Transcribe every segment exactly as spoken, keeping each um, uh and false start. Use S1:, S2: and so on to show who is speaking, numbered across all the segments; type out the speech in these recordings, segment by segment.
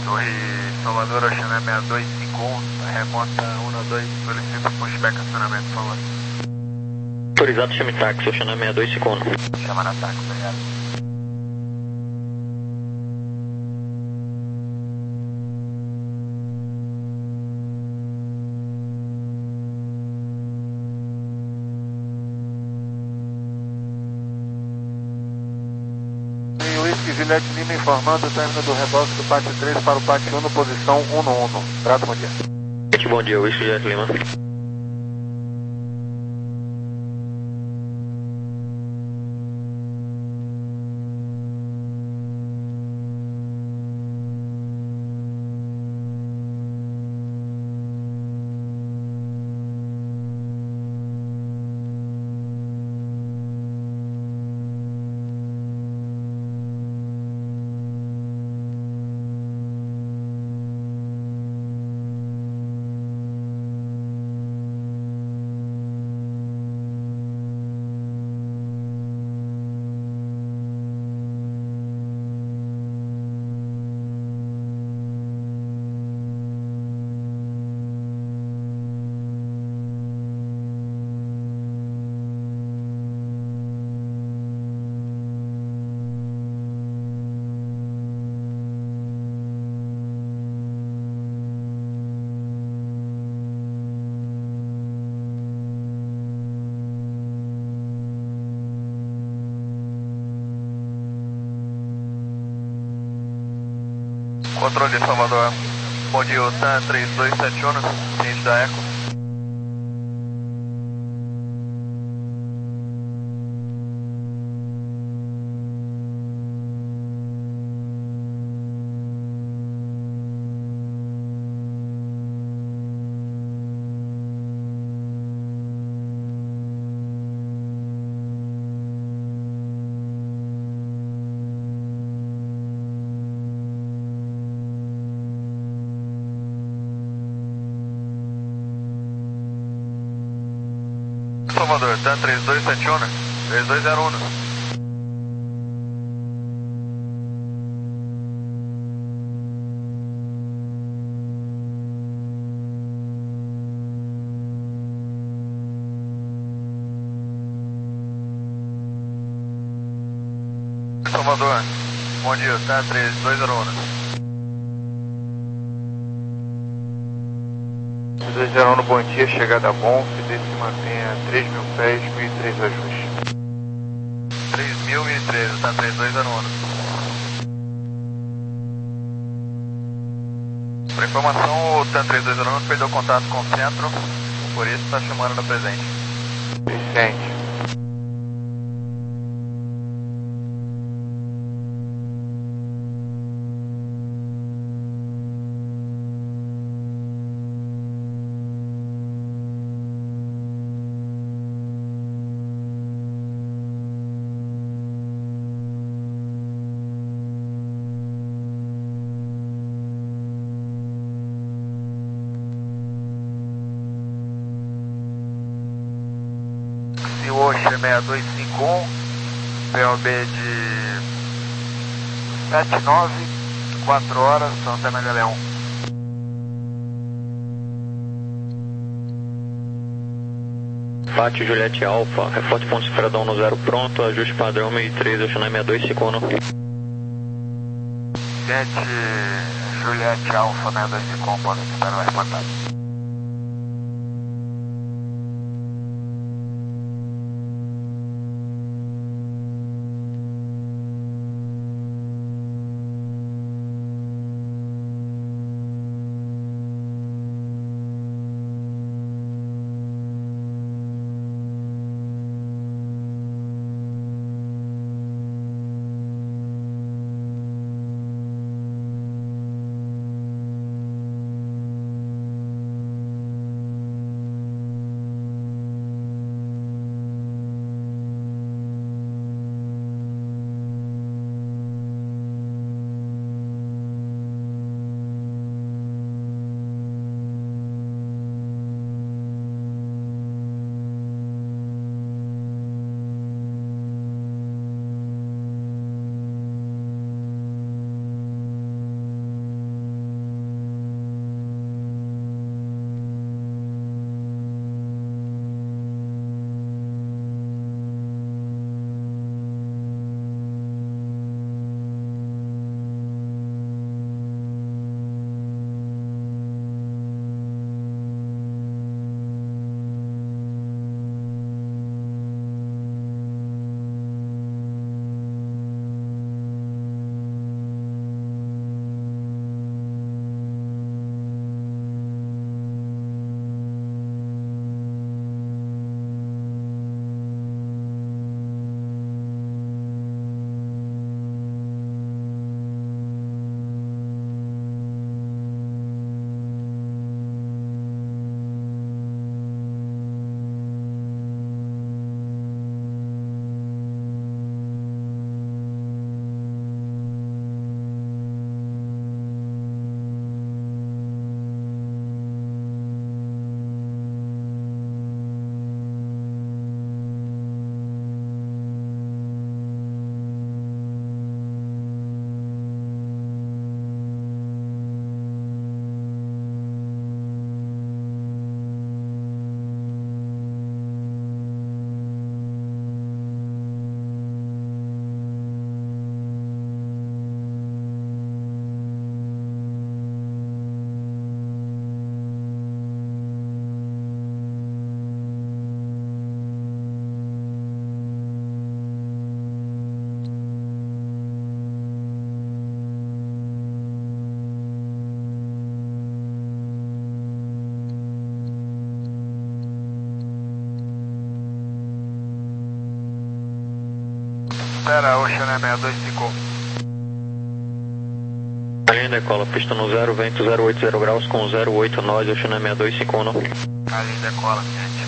S1: Torre Salvador, Oceana sessenta e dois cinquenta e um, remonta um dois, solicito pushback acionamento, por favor.
S2: Autorizado, chame táxi, Oceana sessenta e dois cinquenta e um.
S1: Chama na táxi, obrigado.
S3: Juliette Lima informando o término do reboque do pátio três para o pátio um, posição um no um. Grato, bom dia.
S2: Bom dia, Whisky Juliette Lima.
S1: Controle de Salvador, bom dia, o T A M três dois sete um, ciente da Eco. Salvador, T A M três dois sete um, três dois zero um. Salvador, bom dia, T A M três dois zero um.
S3: três zero um, bom dia, chegada bom, F D se mantenha três mil pés, mil e três ajuste.
S1: três mil e três, T A M três dois zero um. Por informação, o T A M três dois zero um perdeu contato com o centro, por isso está chamando no presente.
S3: Vicente.
S1: Oxe sessenta e dois cinquenta e um, P O B de sete nove, quatro horas, Santa Maria Leão.
S2: Pátio Juliette Alfa, reforço ponto Esfredão no zero pronto, ajuste padrão mil e três, Oceana sessenta e dois cinquenta e um.
S1: sete Juliette Alfa, né, dois cinquenta e um, pode estar no reportado. Serra, Ocean seis dois cinco um.
S2: A linha decola, pista no zero, vento zero oito zero graus com zero oito, nós, Ocean seis dois cinco um.
S1: A linha decola, gente.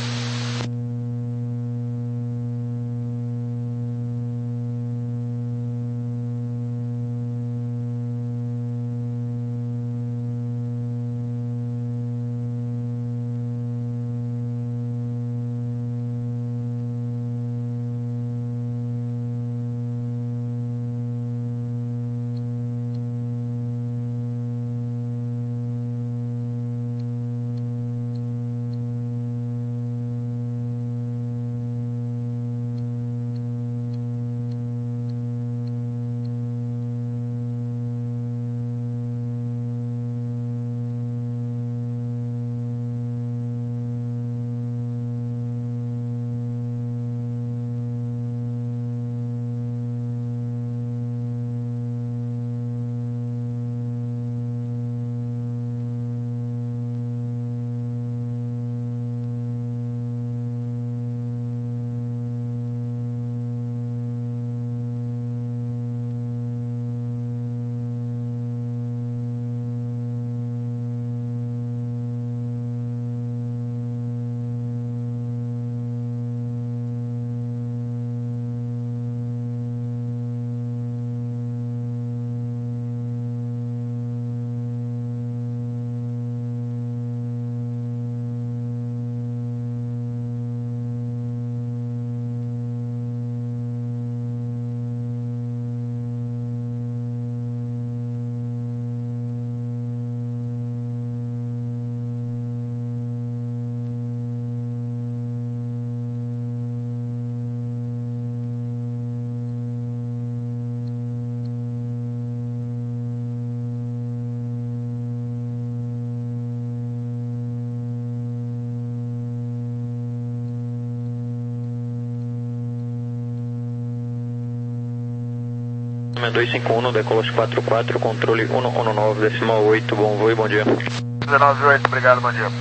S2: seis dois cinco um, decolos quatro quatro, controle um um nove, decimal oito, bom voo e bom dia.
S1: dezenove oito, obrigado, bom dia.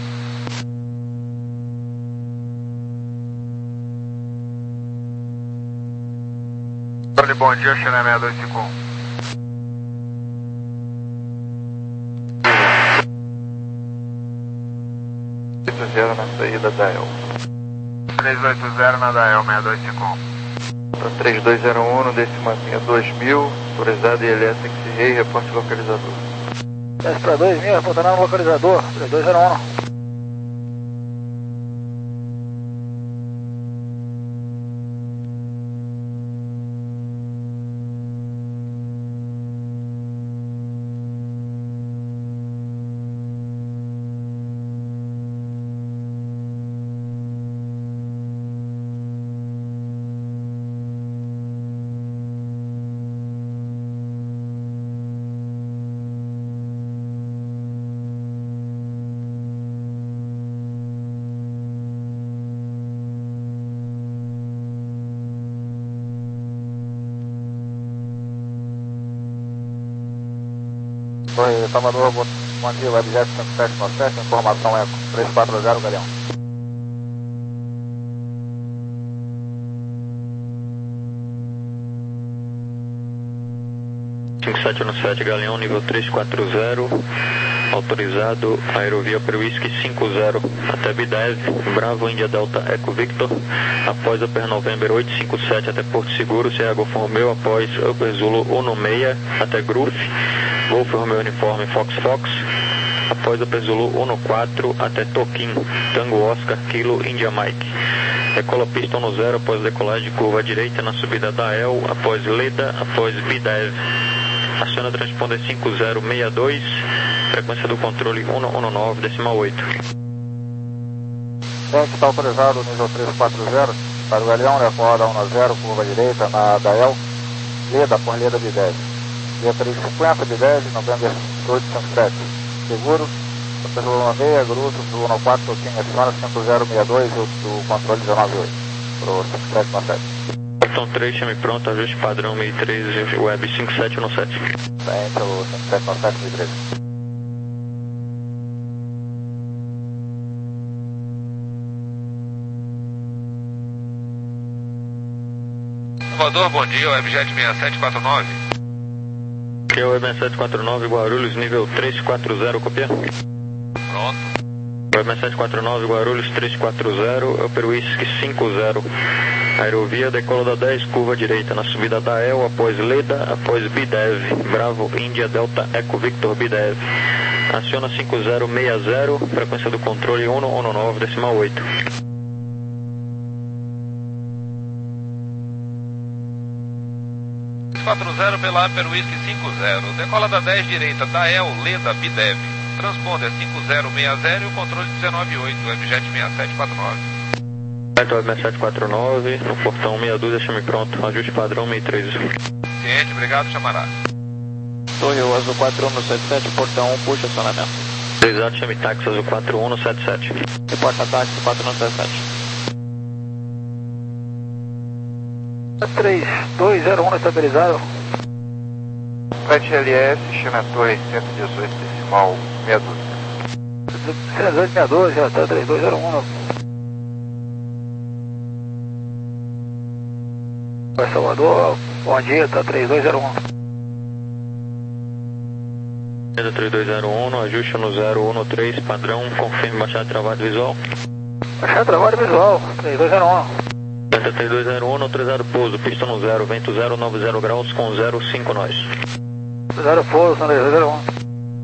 S1: Controle, bom dia, China seis dois cinco um.
S3: oito zero na saída da E L.
S1: três oito zero na da E L, seis dois cinco um.
S3: três dois zero um, no decimacinha dois mil, autorizado e elétrico, rei, reporte localizador.
S4: dez para dois mil, reportando no localizador, três dois zero um. Oi, Salvador, bom dia, Webjet cinco sete nove sete, informação é três quatro zero, Galeão.
S2: cinco sete um sete, Galeão, nível três quatro zero, autorizado, aerovia para o Whisky cinco zero, até B dez, Bravo, India Delta, Eco Victor, após Upper November oito cinco sete até Porto Seguro, Sierra Golf Romeo, após Upper Zulu um seis até Groof, Golf Romeo Uniforme Fox Fox, após Upper Zulu um quatro até Toquim, Tango Oscar, Kilo, India Mike. Decola pista no zero após decolagem de curva à direita na subida da E L, após Leda, após B dez. Aciona transponder cinco zero seis dois, frequência do controle um um nove, decimal oito.
S4: Gente, está autorizado nível três quatro zero, para o Galeão, recorda um zero, curva direita na da E L, Leda, por Leda B dez. Dia três cinquenta, B dez, November oito cinco sete. Seguro, Upper Zulu um seis, Grupo, Zulu um quatro, Toquinho, adiciona cinco zero seis dois, o controle dezenove oito, para o cinco sete nove sete.
S2: Então três, chame pronto, ajuste padrão sessenta e três, web cinco sete um sete.
S4: Bem, pelo cinco sete nove sete, sessenta e três.
S1: Salvador, bom dia, Webjet seis sete quatro nove.
S2: Que é o Web seis sete quatro nove, Guarulhos, nível três quatro zero, copia?
S1: Pronto.
S2: Web seis sete quatro nove, Guarulhos três quatro zero, Upper Whisky cinco zero. Aerovia decola da dez, curva direita na subida da E L, após Leda, após Bidev, Bravo, Índia, Delta, Eco Victor, Bidev. Aciona cinco zero seis zero, frequência do controle um um nove, decimal oito.
S1: quatro zero pela Upper Whisky cinco zero. Decola da dez direita, da E L, Leda, Bidev. Transponder cinco zero seis zero e o controle dezenove oito, Webjet seis sete quatro nove.
S2: Web seis sete quatro nove, no portão meia dúzia, chame pronto, ajuste padrão seis três.
S1: Ciente, obrigado, chamará.
S5: Torre Azul quatro um no sete sete, portão um, puxa acionamento.
S2: Autorizado, chame táxi Azul quatro um no sete sete.
S5: Reporta táxi quatro um no sete sete.
S3: três dois zero um estabilizado.
S4: Flight L S, China Torre cento e dezoito, decimal meia dúzia.
S3: cento e dezoito, meia dúzia, já está três dois zero um. Oi, Salvador, bom dia, está três dois zero um.
S2: três dois zero um, no ajuste no zero um três, padrão, confirme baixada de travado visual.
S3: Baixada de travado visual, três dois zero um.
S2: três dois zero um, autorizado pouso, pista no zero, vento zero, nove zero graus com zero cinco nós.
S3: Zero pouso, três dois zero um.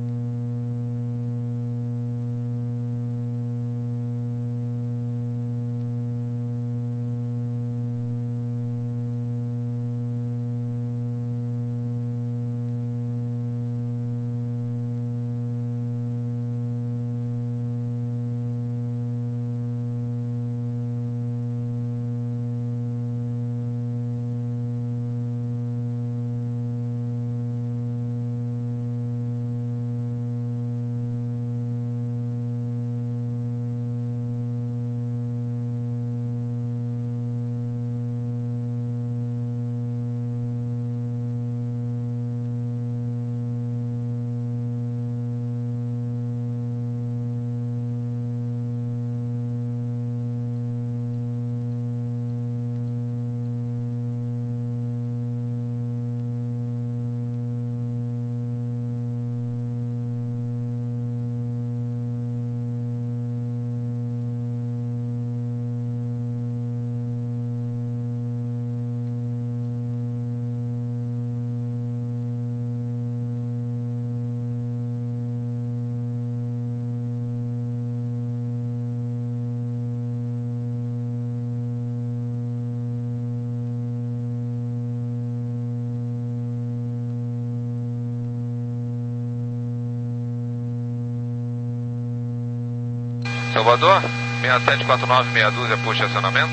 S1: Salvador, seis sete quatro nove, meia dúzia, puxa acionamento.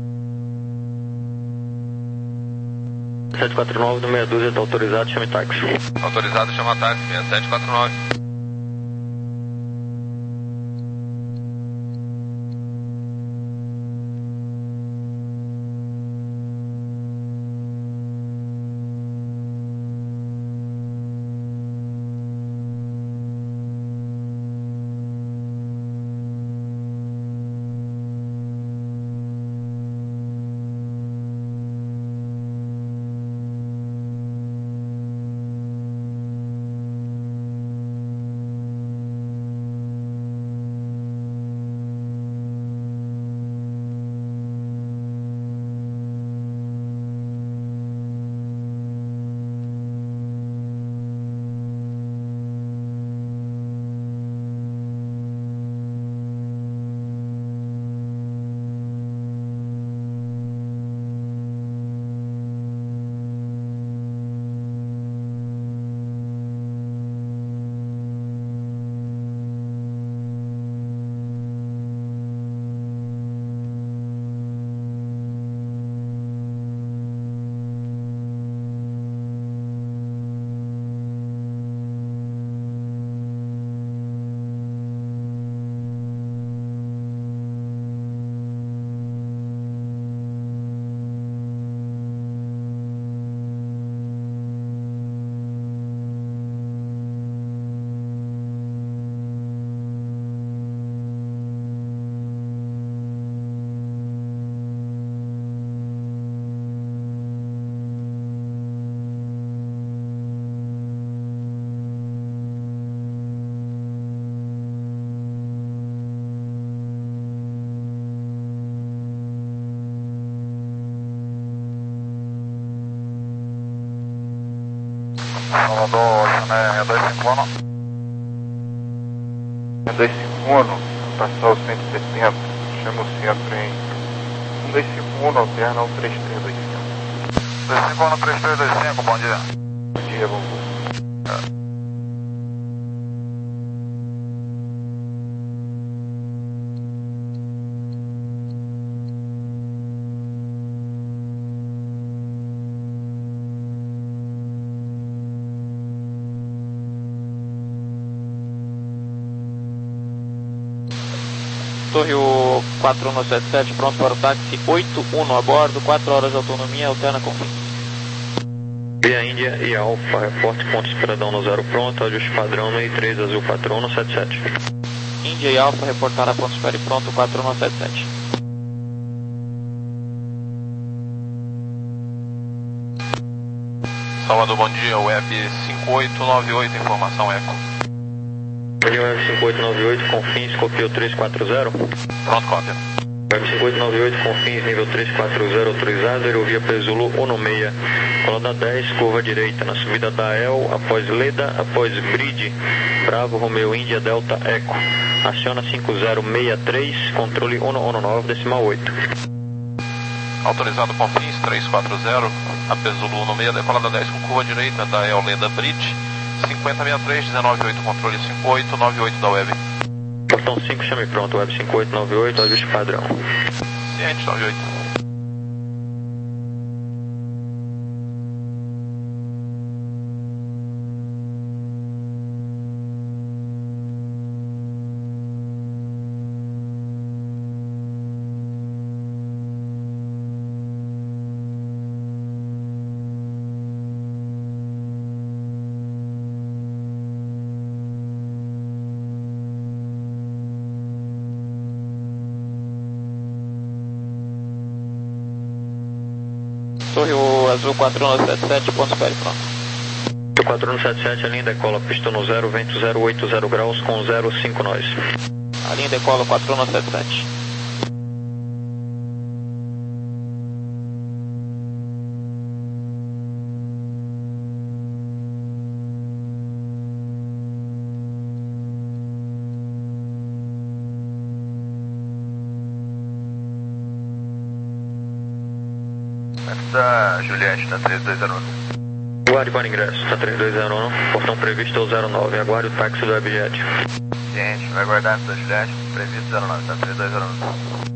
S2: sete quatro nove do meia dúzia, está autorizado, chame táxi.
S1: Autorizado, chama táxi, seis sete quatro nove.
S4: Salvador, Chané dois cinco um.
S3: dois cinco um, passou cento e setenta, chama o centro em um dois cinco um, alterna o três três dois cinco.
S4: dois cinco um, três três dois cinco, bom dia.
S3: Bom dia, bom dia.
S5: Torre quatro um sete sete, pronto para o táxi oito um a bordo, quatro horas de autonomia, alterna com fins.
S2: Via Índia e Alfa, reporte ponto esperadão no zero pronto, ajuste padrão meio três azul quatro um sete sete.
S5: Índia e Alfa, reportar a ponto espere pronto, quatro um sete sete.
S1: Salvador, bom dia, Web cinco oito nove oito, informação Eco.
S2: Web cinco oito nove oito, confins, copio três quatro zero.
S1: Pronto, cópia.
S2: Web cinco oito nove oito, confins, nível três quatro zero, autorizado, aerovia Pesulo um seis, coluna dez, curva direita, na subida da E L, após Leda, após Bridge, Bravo, Romeo, Índia, Delta, Eco. Aciona cinco zero seis três, controle um um nove, decimal oito.
S1: Autorizado confins três quatro zero, a Pesulo um seis, decolada dez com curva direita da E L Leda Bridge, cinquenta sessenta e três, dezenove oito, controle cinco oito nove oito da Web.
S2: Portão cinco, chame pronto, Web cinco oito nove oito, ajuste padrão.
S1: Ciente, nove oito.
S5: Torre Azul quatro um sete sete, ponto espere pronto.
S2: quatro um sete sete, a linha decola, pista no zero, vento zero oito zero graus com zero cinco nós.
S5: A linha decola quatro um sete sete.
S4: Da Juliette, da três dois zero um.
S2: Aguarde para ingresso, tá três dois zero um, portão previsto é o zero nove, aguarde o táxi do Webjet.
S4: Ciente, vai aguardar da Juliette, previsto zero nove, tá três dois zero um.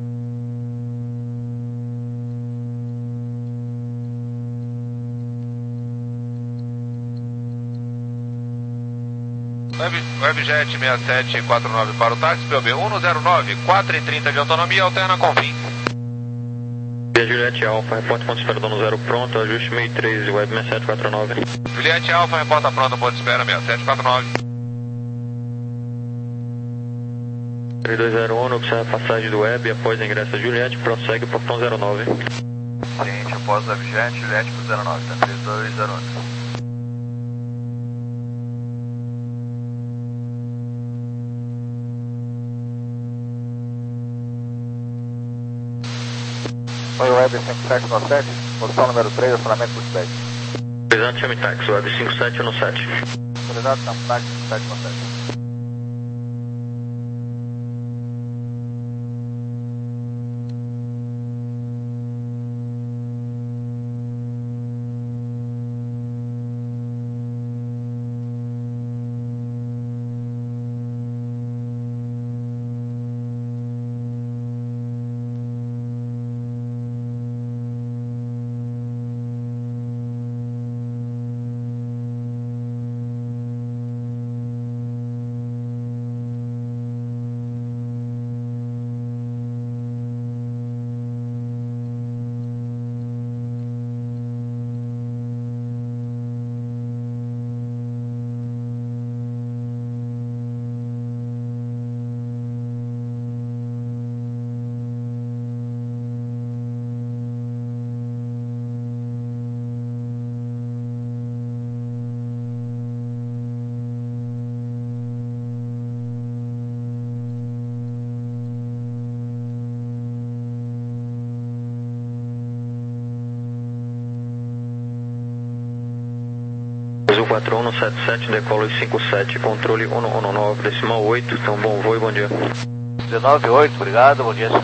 S1: Web, Webjet seis sete quatro nove para o táxi, P O B um zero nove, quatro e trinta de autonomia, alterna com fim.
S2: Via Juliette Alfa, reporte ponto esperador no zero pronto, ajuste meio três, Web seis sete quatro nove.
S1: Juliette Alfa, reporta pronto, ponto espera seis sete quatro nove.
S2: três dois zero um, observa a passagem do Web, após ingresso a Juliette, prossegue portão zero nove.
S4: Ciente, após Webjet, Juliette pro zero nove, tá três dois zero um. Oi, Web cinco sete um sete, posição número três, acionamento por sete.
S2: Autorizado, chame táxi, Web cinco sete um sete.
S4: Autorizado, chame táxi cinco sete um sete.
S2: Azul quatro um sete sete, decolo cinco sete, controle um um nove, decimal oito, então bom voo e bom dia.
S6: dezenove oito, obrigado, bom dia.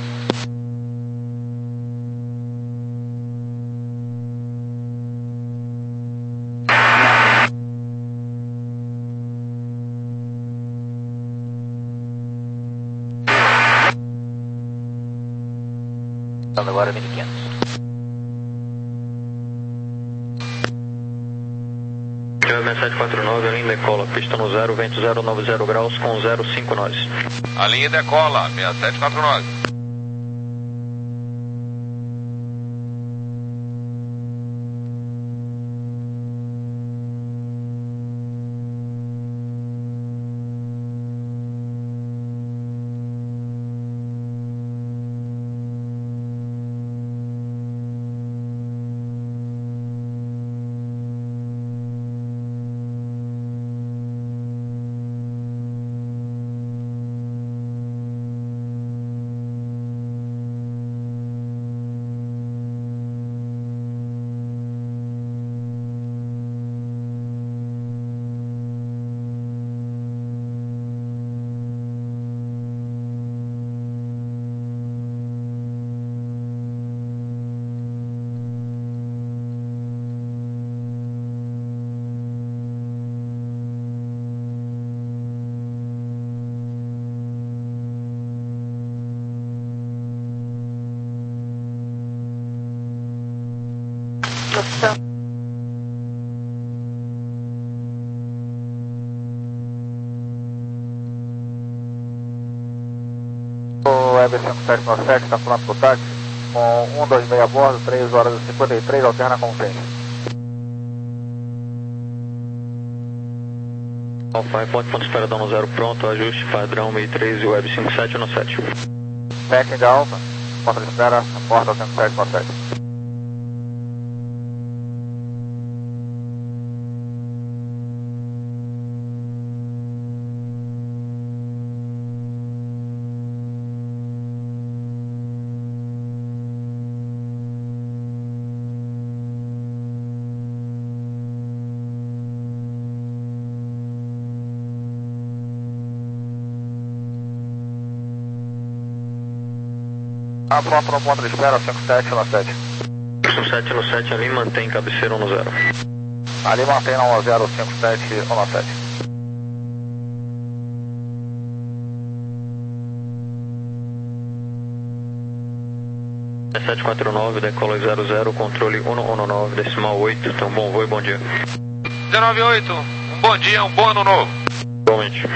S6: Agora mil e quinhentos.
S2: seis sete quatro nove, a linha decola, pista no zero, vento zero nove zero graus com zero cinco nós.
S1: A linha decola, seis sete quatro nove.
S4: O Web cinco sete nove sete está pronto para o táxi, com um dois seis a bordo, três horas e cinquenta e três, alterna com frente.
S2: Alfa, ponto, ponto espera dando zero pronto, ajuste padrão mil e três e Web cinco sete nove sete.
S4: Packing de Alfa, ponto de espera, porta cinco sete nove sete. Ah, pronto no ponto de espera, cinco sete nove sete.
S2: cinco sete nove sete, ali mantém cabeceira no zero.
S4: Ali mantém no zero, cinco sete nove sete.
S2: sete quatro nove, decola zero zero, controle um um nove, decimal oito, então bom voo e bom dia.
S1: dezenove oito, um bom dia, um bom ano novo.
S2: Igualmente.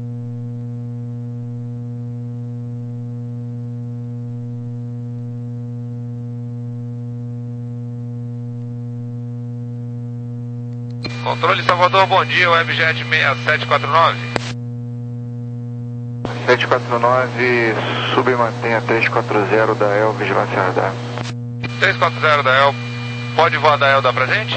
S1: Controle Salvador, bom dia, Webjet seis sete quatro nove.
S3: sete quatro nove, sub e mantenha três quatro zero da E L, vigilância radar.
S1: três quatro zero da E L, pode voar da E L, dá pra gente?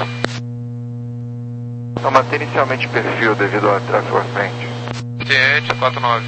S3: Não, mantém inicialmente perfil devido ao tráfego à frente.
S1: Ciente, quatro nove.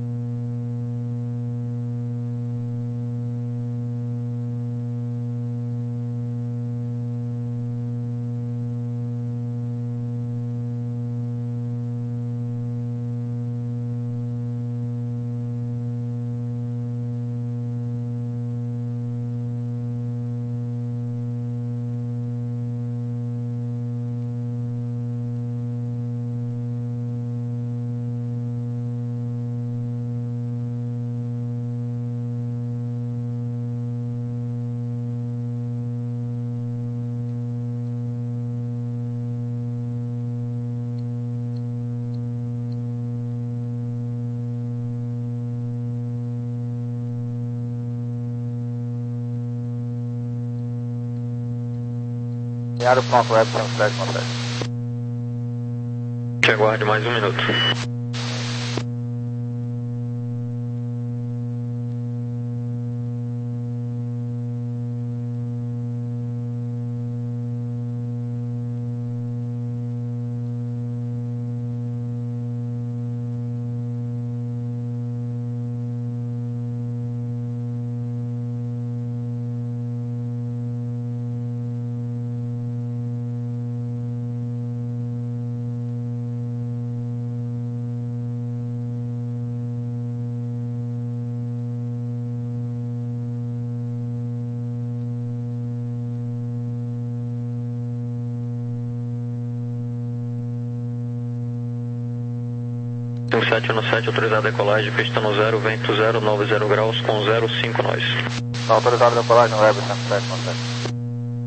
S4: Diário pronto, Web cinco sete nove sete.
S2: Te aguarde mais um minuto. cinco sete um sete, autorizado a decolagem, pista no zero, vento zero, nove zero graus, com zero cinco nós.
S4: Está autorizado a decolagem no Web cento e sete, sete.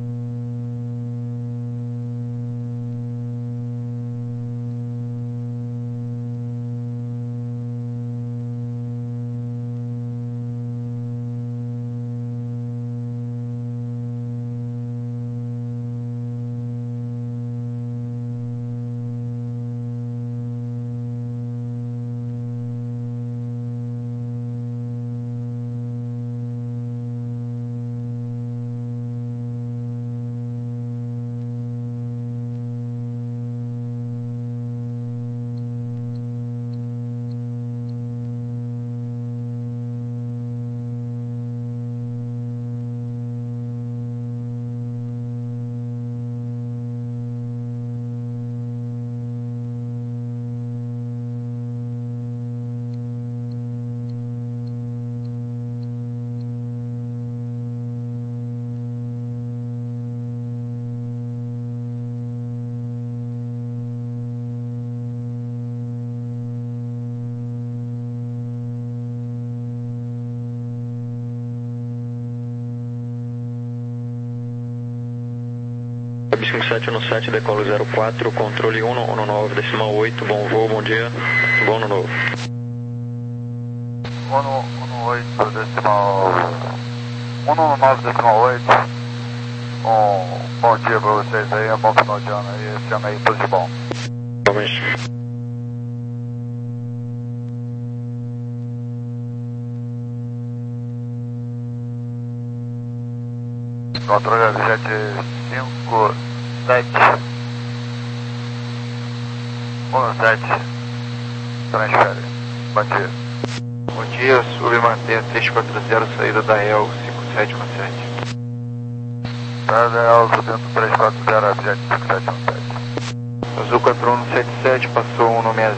S2: cinco sete um sete, decolo zero quatro, controle um um nove, decimal oito, bom voo, bom dia, bom ano novo.
S3: um um oito, decimal... um um nove, decimal oito. Um bom dia pra vocês aí, um bom final de ano aí, esse ano aí tudo de bom.
S2: Realmente.
S3: Controle jet cinco sete um sete, transfere. Bom dia. Bom dia, submanter três quatro zero, saída da E L cinco sete um sete. Saída da E L subindo três quatro zero, jet cinco sete um sete. Azul quatro um sete sete, passou um no